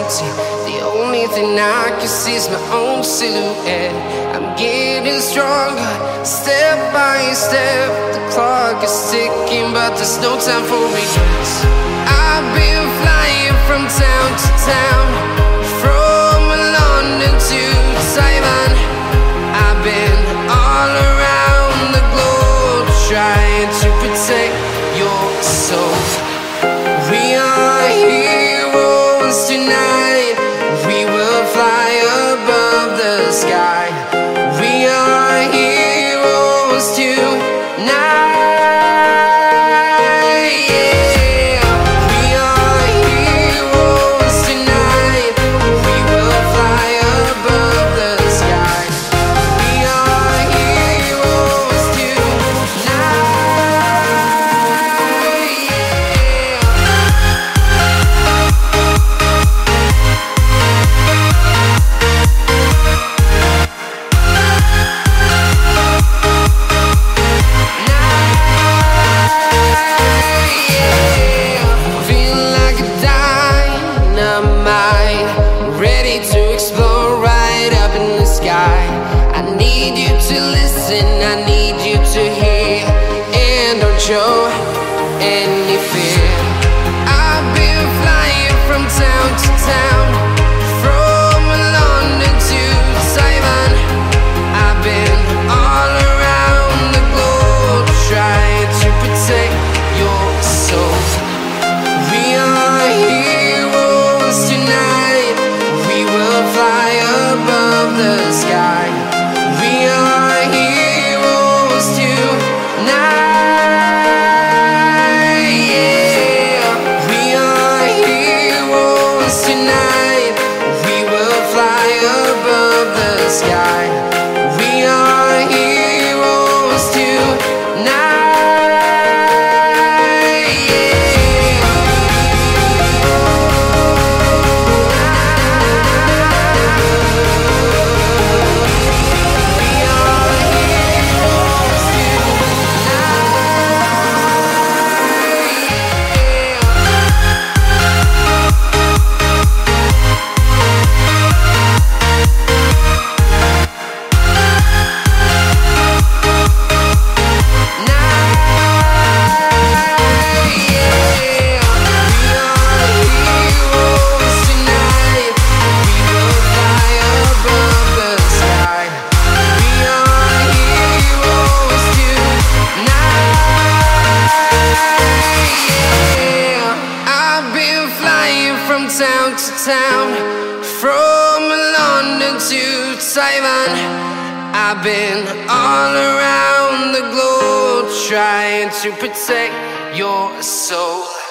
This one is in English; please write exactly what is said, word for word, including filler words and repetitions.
empty. The only thing I can see is my own silhouette. I'm getting stronger, step by step. The clock is ticking, but there's no time for regrets. I've been flying from town to town, from London to Taiwan. I've been all around the globe, trying to protect your soul. We are heroes tonight. We will fly above the sky. We are heroes tonight. Yeah. We are heroes tonight. We will fly above the sky. We are heroes tonight. Ready to explore right up in the sky. I need you to listen, I need you to hear, and don't show any fear. I've been flying from town to town, from London to Taiwan. I've been all around the globe, trying to protect your soul. We are heroes tonight. We will fly above the sky. We are heroes tonight. Yeah. We are heroes tonight. We will fly above the sky. We are heroes tonight. Town to town, from London to Taiwan. I've been all around the globe, trying to protect your soul.